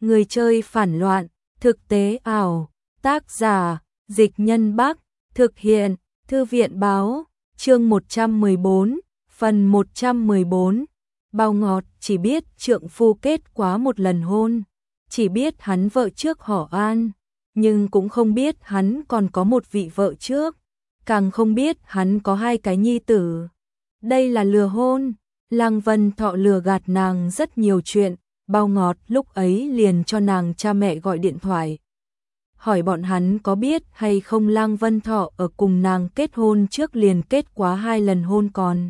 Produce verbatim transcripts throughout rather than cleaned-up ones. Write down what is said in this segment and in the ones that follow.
Người chơi phản loạn, thực tế ảo, tác giả, Dịch Nhân Bắc, thực hiện, Thư viện báo, chương một trăm mười bốn, phần một trăm mười bốn. Bao Ngọt chỉ biết trượng phu kết quá một lần hôn, chỉ biết hắn vợ trước họ An, nhưng cũng không biết hắn còn có một vị vợ trước, càng không biết hắn có hai cái nhi tử. Đây là lừa hôn. Lăng Vân Thọ lừa gạt nàng rất nhiều chuyện. Bao Ngọt lúc ấy liền cho nàng cha mẹ gọi điện thoại, hỏi bọn hắn có biết hay không Lăng Vân Thọ ở cùng nàng kết hôn trước liền kết quá hai lần hôn, còn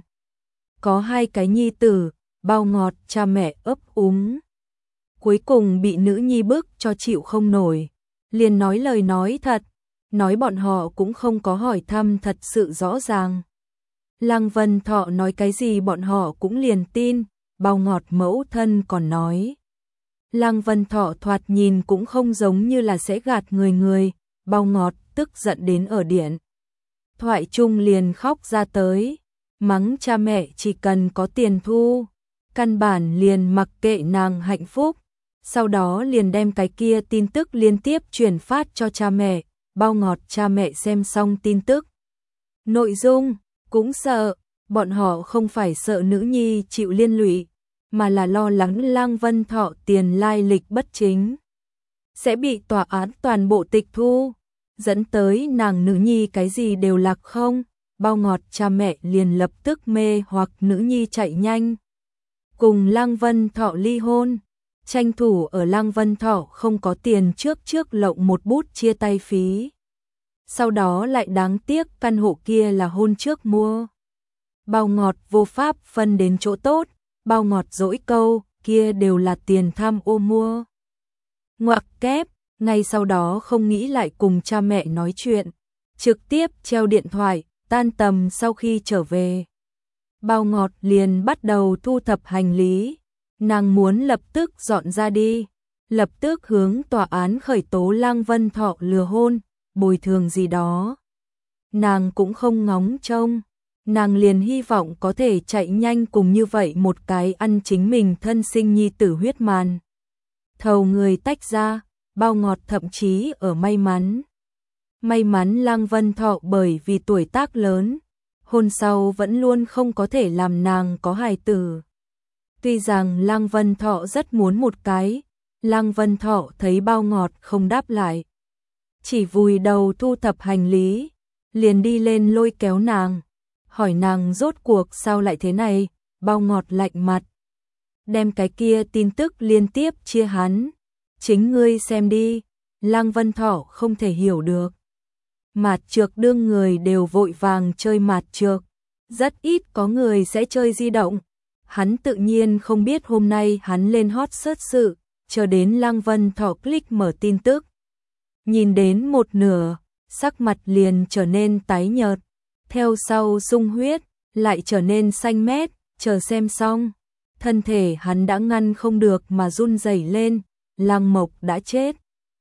có hai cái nhi tử. Bao Ngọt cha mẹ ấp úng, cuối cùng bị nữ nhi bức cho chịu không nổi, liền nói lời nói thật, nói bọn họ cũng không có hỏi thăm thật sự rõ ràng. Lăng Vân Thọ nói cái gì bọn họ cũng liền tin. Bao Ngọt mẫu thân còn nói Lăng Vân Thọ thoạt nhìn cũng không giống như là sẽ gạt người người. Bao Ngọt tức giận đến ở điện thoại chung liền khóc ra tới, mắng cha mẹ chỉ cần có tiền thu, căn bản liền mặc kệ nàng hạnh phúc. Sau đó liền đem cái kia tin tức liên tiếp truyền phát cho cha mẹ. Bao Ngọt cha mẹ xem xong tin tức nội dung cũng sợ, bọn họ không phải sợ nữ nhi chịu liên lụy, mà là lo lắng Lăng Vân Thọ tiền lai lịch bất chính sẽ bị tòa án toàn bộ tịch thu, dẫn tới nàng nữ nhi cái gì đều lạc không. Bao Ngọt cha mẹ liền lập tức mê hoặc nữ nhi chạy nhanh cùng Lăng Vân Thọ ly hôn, tranh thủ ở Lăng Vân Thọ không có tiền trước trước lộng một bút chia tay phí. Sau đó lại đáng tiếc căn hộ kia là hôn trước mua. Bao Ngọt vô pháp phân đến chỗ tốt. Bao Ngọt dỗi câu kia đều là tiền tham ô mua. Ngoặc kép, ngay sau đó không nghĩ lại cùng cha mẹ nói chuyện, trực tiếp treo điện thoại. Tan tầm sau khi trở về, Bao Ngọt liền bắt đầu thu thập hành lý. Nàng muốn lập tức dọn ra đi, lập tức hướng tòa án khởi tố Lăng Vân Thọ lừa hôn, bồi thường gì đó. Nàng cũng không ngóng trông, nàng liền hy vọng có thể chạy nhanh cùng như vậy một cái ăn chính mình thân sinh nhi tử huyết màn thầu người tách ra. Bao Ngọt thậm chí ở may mắn. May mắn Lăng Vân Thọ bởi vì tuổi tác lớn, hôn sau vẫn luôn không có thể làm nàng có hài tử. Tuy rằng Lăng Vân Thọ rất muốn một cái, Lăng Vân Thọ thấy Bao Ngọt không đáp lại, chỉ vùi đầu thu thập hành lý, liền đi lên lôi kéo nàng, hỏi nàng rốt cuộc sao lại thế này. Bao Ngọt lạnh mặt, đem cái kia tin tức liên tiếp chia hắn, chính ngươi xem đi. Lăng Vân Thọ không thể hiểu được, mạt trược đương người đều vội vàng chơi mạt trược, rất ít có người sẽ chơi di động. Hắn tự nhiên không biết hôm nay hắn lên hot search sự, chờ đến Lăng Vân Thọ click mở tin tức, nhìn đến một nửa, sắc mặt liền trở nên tái nhợt, theo sau sung huyết, lại trở nên xanh mét. Chờ xem xong, thân thể hắn đã ngăn không được mà run rẩy lên. Lăng Mộc đã chết.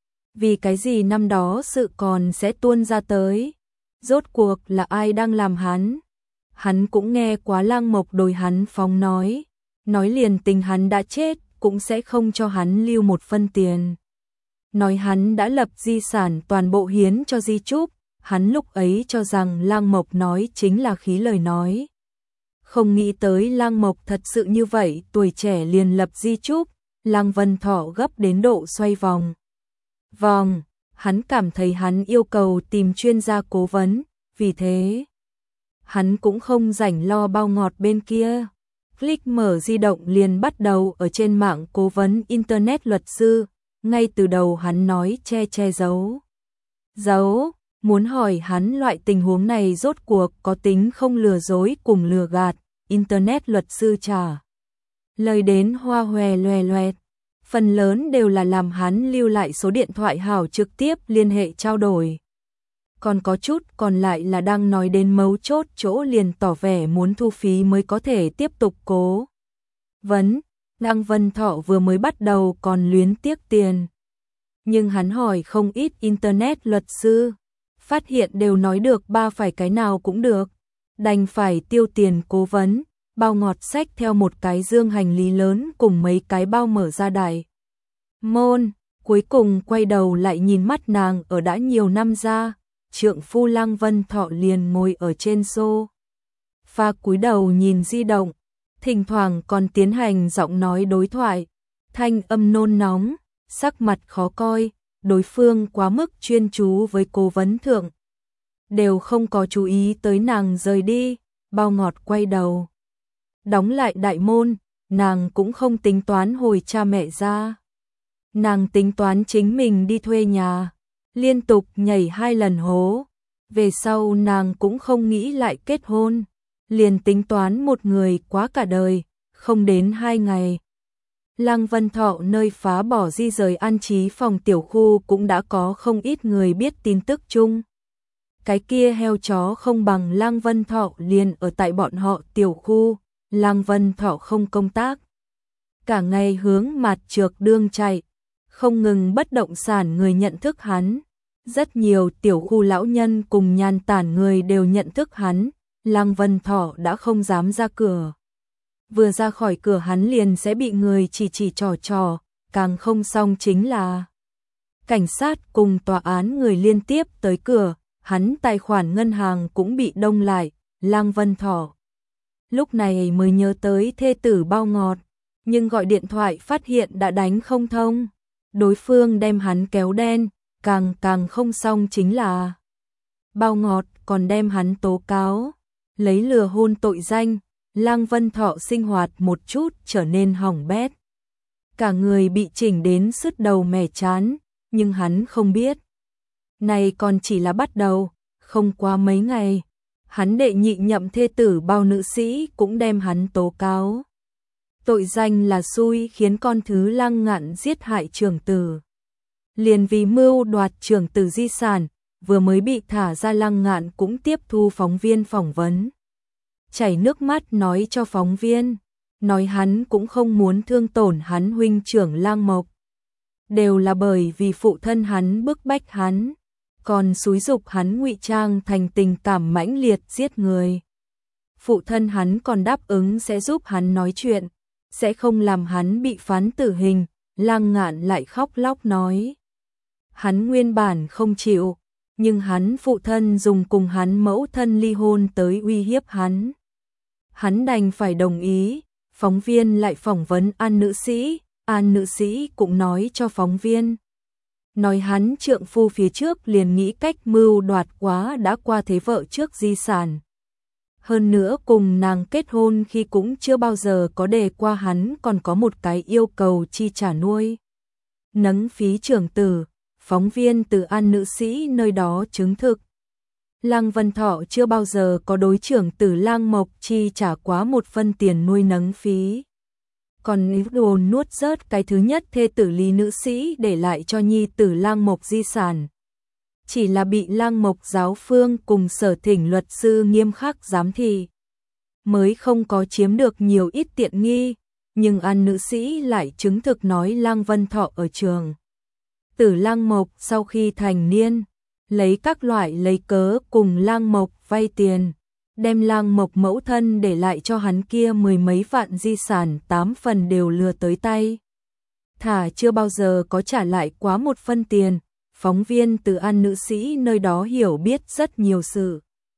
Vì cái gì năm đó sự còn sẽ tuôn ra tới? Rốt cuộc là ai đang làm hắn? Hắn cũng nghe quá Lăng Mộc đồi hắn phóng nói, nói liền tình hắn đã chết cũng sẽ không cho hắn lưu một phân tiền. Nói hắn đã lập di sản toàn bộ hiến cho di trúc. Hắn lúc ấy cho rằng Lăng Mộc nói chính là khí lời nói, không nghĩ tới Lăng Mộc thật sự như vậy, tuổi trẻ liền lập di trúc. Lăng Vân Thọ gấp đến độ xoay vòng vòng, hắn cảm thấy hắn yêu cầu tìm chuyên gia cố vấn, vì thế hắn cũng không rảnh lo Bao Ngọt bên kia. Click mở di động liền bắt đầu ở trên mạng cố vấn internet luật sư. Ngay từ đầu hắn nói che che giấu giấu, muốn hỏi hắn loại tình huống này rốt cuộc có tính không lừa dối cùng lừa gạt. Internet luật sư trả lời đến hoa hòe loè loẹt, phần lớn đều là làm hắn lưu lại số điện thoại hảo trực tiếp liên hệ trao đổi. Còn có chút còn lại là đang nói đến mấu chốt chỗ liền tỏ vẻ muốn thu phí mới có thể tiếp tục cố vấn. Lăng Vân Thọ vừa mới bắt đầu còn luyến tiếc tiền, nhưng hắn hỏi không ít internet luật sư, phát hiện đều nói được ba phải cái nào cũng được, đành phải tiêu tiền cố vấn. Bao Ngọt xách theo một cái dương hành lý lớn cùng mấy cái bao mở ra đài môn, cuối cùng quay đầu lại nhìn mắt nàng ở đã nhiều năm ra, trượng phu Lăng Vân Thọ liền ngồi ở trên xô pha cúi đầu nhìn di động, thỉnh thoảng còn tiến hành giọng nói đối thoại, thanh âm nôn nóng, sắc mặt khó coi, đối phương quá mức chuyên chú với cố vấn thượng. Đều không có chú ý tới nàng rời đi, Bao Ngọt quay đầu. Đóng lại đại môn, nàng cũng không tính toán hồi cha mẹ ra. Nàng tính toán chính mình đi thuê nhà, liên tục nhảy hai lần hố. Về sau nàng cũng không nghĩ lại kết hôn, liền tính toán một người quá cả đời, không đến hai ngày. Lăng Vân Thọ nơi phá bỏ di rời an trí phòng tiểu khu cũng đã có không ít người biết tin tức chung. Cái kia heo chó không bằng Lăng Vân Thọ liền ở tại bọn họ tiểu khu, Lăng Vân Thọ không công tác. Cả ngày hướng mặt trược đương chạy, không ngừng bất động sản người nhận thức hắn. Rất nhiều tiểu khu lão nhân cùng nhàn tản người đều nhận thức hắn, Lăng Vân Thọ đã không dám ra cửa. Vừa ra khỏi cửa hắn liền sẽ bị người chỉ chỉ trò trò, càng không xong chính là cảnh sát cùng tòa án người liên tiếp tới cửa, hắn tài khoản ngân hàng cũng bị đông lại, Lăng Vân Thọ lúc này mới nhớ tới thê tử Bao Ngọt, nhưng gọi điện thoại phát hiện đã đánh không thông, đối phương đem hắn kéo đen, càng càng không xong chính là Bao Ngọt còn đem hắn tố cáo, lấy lừa hôn tội danh. Lăng Vân Thọ sinh hoạt một chút trở nên hỏng bét. Cả người bị chỉnh đến sứt đầu mẻ chán, nhưng hắn không biết. Này còn chỉ là bắt đầu, không qua mấy ngày. Hắn đệ nhị nhậm thê tử Bao nữ sĩ cũng đem hắn tố cáo. Tội danh là xui khiến con thứ Lăng Ngạn giết hại trưởng tử. Liền vì mưu đoạt trưởng tử di sản, vừa mới bị thả ra Lăng Ngạn cũng tiếp thu phóng viên phỏng vấn. Chảy nước mắt nói cho phóng viên, nói hắn cũng không muốn thương tổn hắn huynh trưởng Lăng Mộc. Đều là bởi vì phụ thân hắn bức bách hắn, còn xúi giục hắn ngụy trang thành tình cảm mãnh liệt giết người. Phụ thân hắn còn đáp ứng sẽ giúp hắn nói chuyện, sẽ không làm hắn bị phán tử hình, Lăng Ngạn lại khóc lóc nói. Hắn nguyên bản không chịu, nhưng hắn phụ thân dùng cùng hắn mẫu thân ly hôn tới uy hiếp hắn. Hắn đành phải đồng ý, phóng viên lại phỏng vấn An nữ sĩ, An nữ sĩ cũng nói cho phóng viên. Nói hắn trượng phu phía trước liền nghĩ cách mưu đoạt quá đã qua thế vợ trước di sản. Hơn nữa cùng nàng kết hôn khi cũng chưa bao giờ có đề qua hắn còn có một cái yêu cầu chi trả nuôi nấng phí trưởng tử, phóng viên từ An nữ sĩ nơi đó chứng thực. Lăng Vân Thọ chưa bao giờ có đối trưởng tử Lăng Mộc chi trả quá một phân tiền nuôi nấng phí. Còn ý đồ nuốt rớt cái thứ nhất thê tử Lý nữ sĩ để lại cho nhi tử Lăng Mộc di sản. Chỉ là bị Lăng Mộc giáo phương cùng sở thỉnh luật sư nghiêm khắc giám thị, mới không có chiếm được nhiều ít tiện nghi, nhưng An nữ sĩ lại chứng thực nói Lăng Vân Thọ ở trường tử Lăng Mộc sau khi thành niên, lấy các loại lấy cớ cùng Lăng Mộc vay tiền, đem Lăng Mộc mẫu thân để lại cho hắn kia mười mấy vạn di sản tám phần đều lừa tới tay. Thả chưa bao giờ có trả lại quá một phân tiền, phóng viên từ An nữ sĩ nơi đó hiểu biết rất nhiều sự.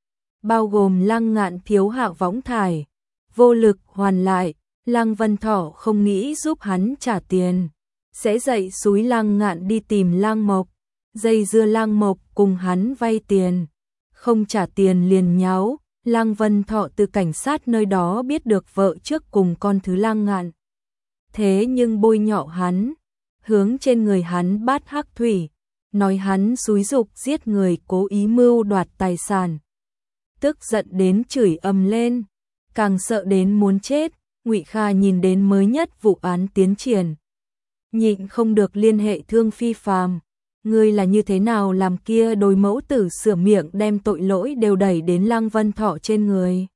Bao gồm Lăng Ngạn thiếu hạo võng thải, vô lực hoàn lại, Lăng Vân Thọ không nghĩ giúp hắn trả tiền, sẽ dạy xúi Lăng Ngạn đi tìm Lăng Mộc, dây dưa Lăng Mộc cùng hắn vay tiền, không trả tiền liền nháo. Lăng Vân Thọ từ cảnh sát nơi đó biết được vợ trước cùng con thứ Lăng Ngạn. Thế nhưng bôi nhọ hắn, hướng trên người hắn bát hắc thủy, nói hắn xúi giục giết người cố ý mưu đoạt tài sản. Tức giận đến chửi ầm lên, càng sợ đến muốn chết. Ngụy Kha nhìn đến mới nhất vụ án tiến triển, nhịn không được liên hệ Thương Phi Phàm. Ngươi là như thế nào làm kia đối mẫu tử sửa miệng đem tội lỗi đều đẩy đến Lăng Vân Thọ trên người.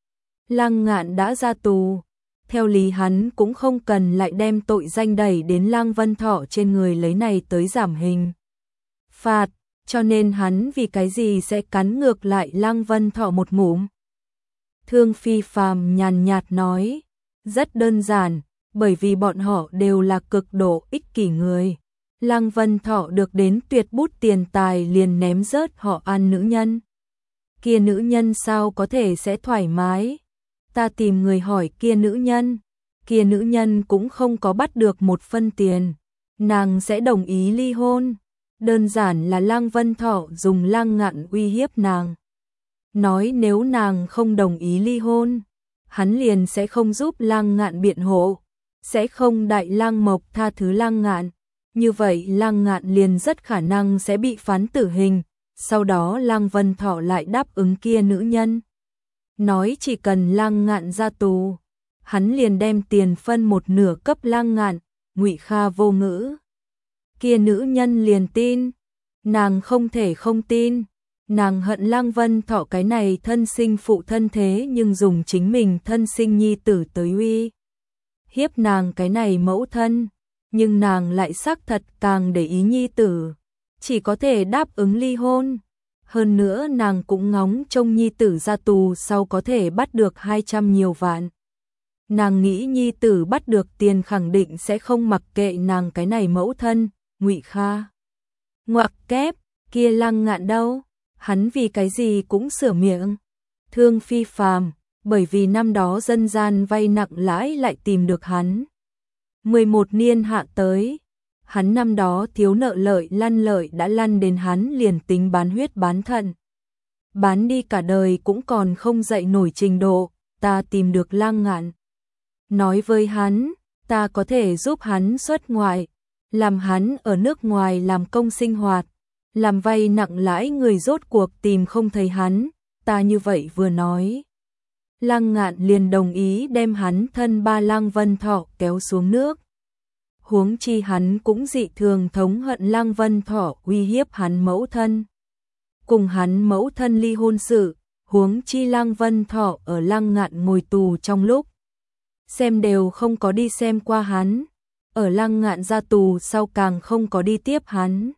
Lăng Ngạn đã ra tù, theo lý hắn cũng không cần lại đem tội danh đẩy đến Lăng Vân Thọ trên người lấy này tới giảm hình phạt, cho nên hắn vì cái gì sẽ cắn ngược lại Lăng Vân Thọ một ngụm. Thương Phi Phàm nhàn nhạt nói, rất đơn giản, bởi vì bọn họ đều là cực độ ích kỷ người. Lăng Vân Thọ được đến tuyệt bút tiền tài liền ném rớt họ ăn nữ nhân. Kia nữ nhân sao có thể sẽ thoải mái? Ta tìm người hỏi kia nữ nhân, kia nữ nhân cũng không có bắt được một phân tiền, nàng sẽ đồng ý ly hôn. Đơn giản là Lăng Vân Thọ dùng Lăng Ngạn uy hiếp nàng. Nói nếu nàng không đồng ý ly hôn, hắn liền sẽ không giúp Lăng Ngạn biện hộ, sẽ không đại Lăng Mộc tha thứ Lăng Ngạn. Như vậy Lăng Ngạn liền rất khả năng sẽ bị phán tử hình, sau đó Lăng Vân Thọ lại đáp ứng kia nữ nhân. Nói chỉ cần Lăng Ngạn ra tù, hắn liền đem tiền phân một nửa cấp Lăng Ngạn. Ngụy Kha vô ngữ. Kia nữ nhân liền tin, nàng không thể không tin, nàng hận Lăng Vân Thọ cái này thân sinh phụ thân thế nhưng dùng chính mình thân sinh nhi tử tới uy hiếp nàng cái này mẫu thân, nhưng nàng lại xác thật càng để ý nhi tử, chỉ có thể đáp ứng ly hôn. Hơn nữa nàng cũng ngóng trông nhi tử ra tù sau có thể bắt được hai trăm nhiều vạn. Nàng nghĩ nhi tử bắt được tiền khẳng định sẽ không mặc kệ nàng cái này mẫu thân. Ngụy Kha ngoặc kép, kia Lăng Ngạn đâu? Hắn vì cái gì cũng sửa miệng. Thương phi phàm, bởi vì năm đó dân gian vay nặng lãi lại tìm được hắn. mười một niên hạ tới, hắn năm đó thiếu nợ lợi lăn lợi đã lăn đến hắn liền tính bán huyết bán thận. Bán đi cả đời cũng còn không dậy nổi trình độ, ta tìm được Lăng Ngạn. Nói với hắn, ta có thể giúp hắn xuất ngoại, làm hắn ở nước ngoài làm công sinh hoạt, làm vay nặng lãi người rốt cuộc tìm không thấy hắn, ta như vậy vừa nói. Lăng Ngạn liền đồng ý đem hắn thân ba Lăng Vân Thọ kéo xuống nước. Huống chi hắn cũng dị thường thống hận Lăng Vân Thọ uy hiếp hắn mẫu thân. Cùng hắn mẫu thân ly hôn sự, huống chi Lăng Vân Thọ ở Lăng Ngạn ngồi tù trong lúc xem đều không có đi xem qua hắn, ở Lăng Ngạn ra tù sau càng không có đi tiếp hắn.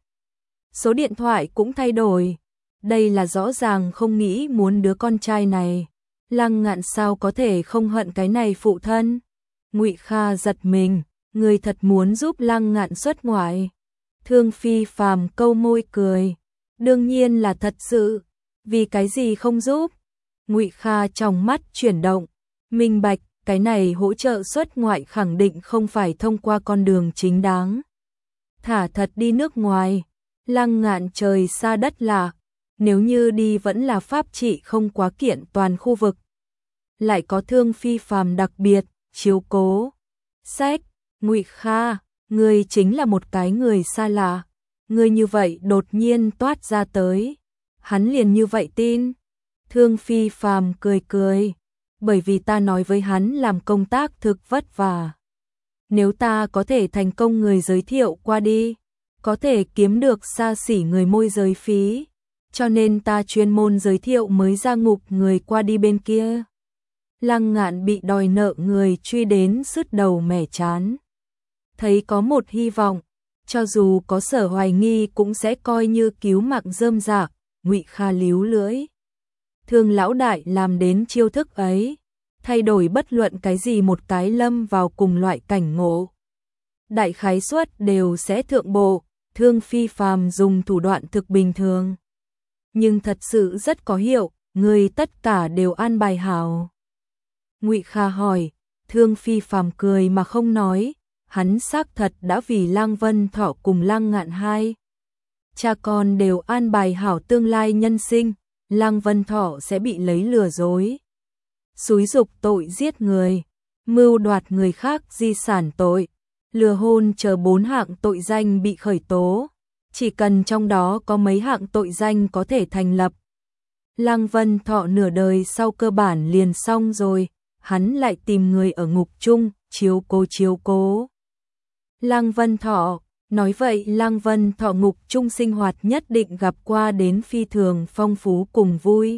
Số điện thoại cũng thay đổi, đây là rõ ràng không nghĩ muốn đứa con trai này. Lăng Ngạn sao có thể không hận cái này phụ thân? Ngụy Kha giật mình, người thật muốn giúp Lăng Ngạn xuất ngoại. Thương phi phàm câu môi cười, đương nhiên là thật sự, vì cái gì không giúp? Ngụy Kha trong mắt chuyển động, minh bạch, cái này hỗ trợ xuất ngoại khẳng định không phải thông qua con đường chính đáng. Thả thật đi nước ngoài, Lăng Ngạn trời xa đất lạ, nếu như đi vẫn là pháp trị không quá kiện toàn khu vực. Lại có thương phi phàm đặc biệt, chiếu cố. Sách, Ngụy Kha, ngươi chính là một cái người xa lạ. Ngươi như vậy đột nhiên toát ra tới. Hắn liền như vậy tin. Thương phi phàm cười cười. Bởi vì ta nói với hắn làm công tác thực vất vả. Nếu ta có thể thành công người giới thiệu qua đi, có thể kiếm được xa xỉ người môi giới phí. Cho nên ta chuyên môn giới thiệu mới ra ngục người qua đi bên kia. Lăng Ngạn bị đòi nợ người truy đến sứt đầu mẻ chán. Thấy có một hy vọng, cho dù có sở hoài nghi cũng sẽ coi như cứu mạng rơm rạ. Ngụy Kha líu lưỡi. Thương lão đại làm đến chiêu thức ấy, thay đổi bất luận cái gì một cái lâm vào cùng loại cảnh ngộ. Đại khái suất đều sẽ thượng bộ, thương phi phàm dùng thủ đoạn thực bình thường. Nhưng thật sự rất có hiệu, người tất cả đều an bài hảo. Ngụy Kha hỏi, thương phi phàm cười mà không nói, hắn xác thật đã vì Lăng Vân Thọ cùng Lăng Ngạn hai. Cha con đều an bài hảo tương lai nhân sinh, Lăng Vân Thọ sẽ bị lấy lừa dối. Xúi dục tội giết người, mưu đoạt người khác di sản tội, lừa hôn chờ bốn hạng tội danh bị khởi tố. Chỉ cần trong đó có mấy hạng tội danh có thể thành lập. Lăng Vân Thọ nửa đời sau cơ bản liền xong rồi, hắn lại tìm người ở ngục chung, chiếu cố chiếu cố. Lăng Vân Thọ, nói vậy Lăng Vân Thọ ngục chung sinh hoạt nhất định gặp qua đến phi thường phong phú cùng vui.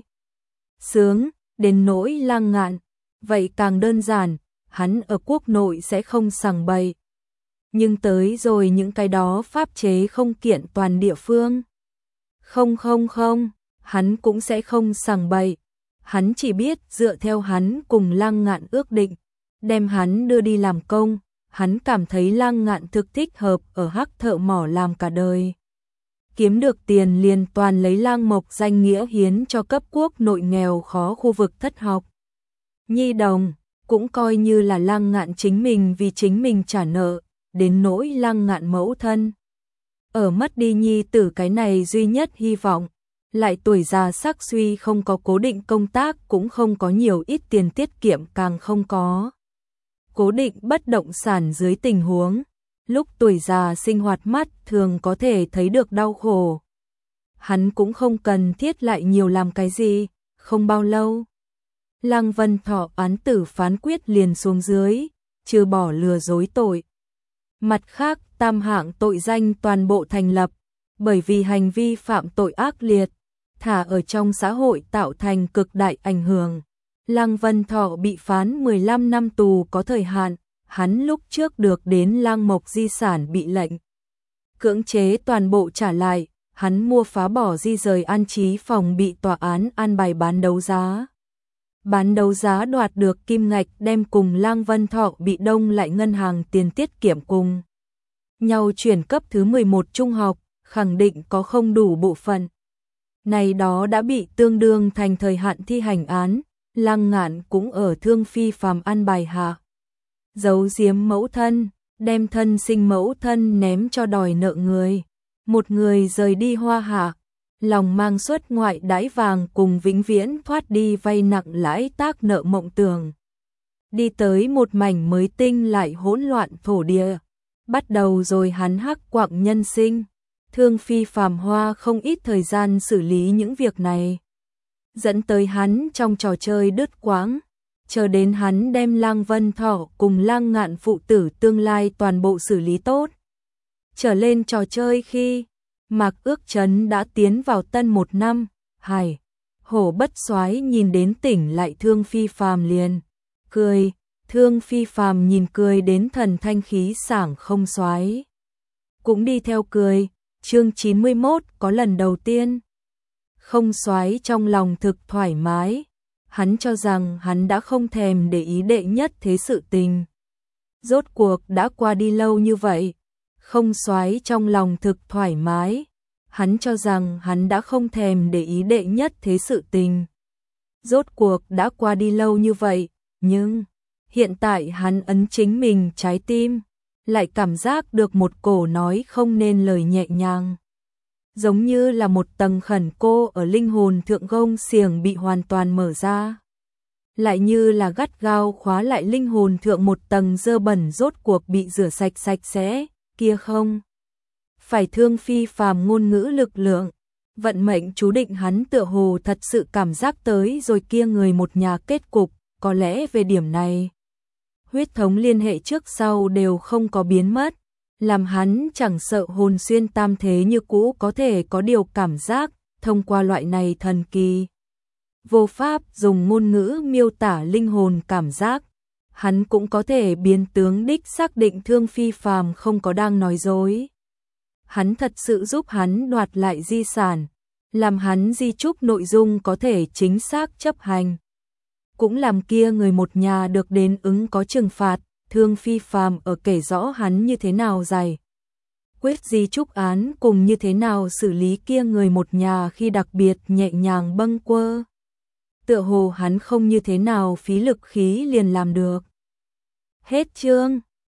Sướng, đến nỗi Lăng Ngạn, vậy càng đơn giản, hắn ở quốc nội sẽ không sằng bậy. Nhưng tới rồi những cái đó pháp chế không kiện toàn địa phương. Không không không, hắn cũng sẽ không sằng bậy. Hắn chỉ biết dựa theo hắn cùng Lăng Ngạn ước định, đem hắn đưa đi làm công, hắn cảm thấy Lăng Ngạn thực thích hợp ở Hắc thợ mỏ làm cả đời. Kiếm được tiền liền toàn lấy Lăng Mộc danh nghĩa hiến cho cấp quốc nội nghèo khó khu vực thất học. Nhi đồng, cũng coi như là Lăng Ngạn chính mình vì chính mình trả nợ, đến nỗi Lăng Ngạn mẫu thân. Ở mất đi nhi tử cái này duy nhất hy vọng, lại tuổi già sắc suy không có cố định công tác cũng không có nhiều ít tiền tiết kiệm càng không có. Cố định bất động sản dưới tình huống, lúc tuổi già sinh hoạt mắt thường có thể thấy được đau khổ. Hắn cũng không cần thiết lại nhiều làm cái gì, không bao lâu. Lăng Vân Thọ án tử phán quyết liền xuống dưới, trừ bỏ lừa dối tội. Mặt khác, tam hạng tội danh toàn bộ thành lập, bởi vì hành vi phạm tội ác liệt, thả ở trong xã hội tạo thành cực đại ảnh hưởng. Lăng Vân Thọ bị phán mười lăm năm tù có thời hạn, hắn lúc trước được đến Lăng Mộc di sản bị lệnh cưỡng chế toàn bộ trả lại, hắn mua phá bỏ di rời an trí phòng bị tòa án an bài bán đấu giá. Bán đấu giá đoạt được kim ngạch đem cùng Lăng Vân Thọ bị đông lại ngân hàng tiền tiết kiệm cùng nhau chuyển cấp thứ mười một trung học, khẳng định có không đủ bộ phận. Này đó đã bị tương đương thành thời hạn thi hành án, Lăng Ngạn cũng ở Thương Phi phàm an bài hạ. Giấu giếm mẫu thân, đem thân sinh mẫu thân ném cho đòi nợ người. Một người rời đi Hoa Hạ, lòng mang xuất ngoại đãi vàng cùng vĩnh viễn thoát đi vay nặng lãi tác nợ mộng tưởng. Đi tới một mảnh mới tinh lại hỗn loạn thổ địa. Bắt đầu rồi hắn hắc quạng nhân sinh. Thương Phi phàm hoa không ít thời gian xử lý những việc này. Dẫn tới hắn trong trò chơi đứt quãng. Chờ đến hắn đem Lăng Vân Thọ cùng Lăng Ngạn phụ tử tương lai toàn bộ xử lý tốt. Trở lên trò chơi khi Mạc Ước Chấn đã tiến vào tân một năm, hài, hổ bất soái nhìn đến tỉnh lại Thương Phi phàm liền, cười, Thương Phi phàm nhìn cười đến thần thanh khí sảng không soái cũng đi theo cười, chương chín mươi mốt có lần đầu tiên. Không soái trong lòng thực thoải mái, hắn cho rằng hắn đã không thèm để ý đệ nhất thế sự tình. Rốt cuộc đã qua đi lâu như vậy, không soái trong lòng thực thoải mái, hắn cho rằng hắn đã không thèm để ý đệ nhất thế sự tình. Rốt cuộc đã qua đi lâu như vậy, nhưng hiện tại hắn ấn chính mình trái tim, lại cảm giác được một cổ nói không nên lời nhẹ nhàng. Giống như là một tầng khẩn cô ở linh hồn thượng gông xiềng bị hoàn toàn mở ra. Lại như là gắt gao khóa lại linh hồn thượng một tầng dơ bẩn rốt cuộc bị rửa sạch sạch sẽ, kia không. Phải Thương Phi phàm ngôn ngữ lực lượng, vận mệnh chú định hắn tựa hồ thật sự cảm giác tới rồi kia người một nhà kết cục, có lẽ về điểm này. Huyết thống liên hệ trước sau đều không có biến mất, làm hắn chẳng sợ hồn xuyên tam thế như cũ có thể có điều cảm giác, thông qua loại này thần kỳ. Vô pháp dùng ngôn ngữ miêu tả linh hồn cảm giác, hắn cũng có thể biến tướng đích xác định Thương Phi phàm không có đang nói dối. Hắn thật sự giúp hắn đoạt lại di sản, làm hắn di chúc nội dung có thể chính xác chấp hành. Cũng làm kia người một nhà được đến ứng có trừng phạt, Thương Phi phàm ở kể rõ hắn như thế nào giải quyết di chúc án cùng như thế nào xử lý kia người một nhà khi đặc biệt nhẹ nhàng bâng quơ. Tựa hồ hắn không như thế nào phí lực khí liền làm được. Hết chương.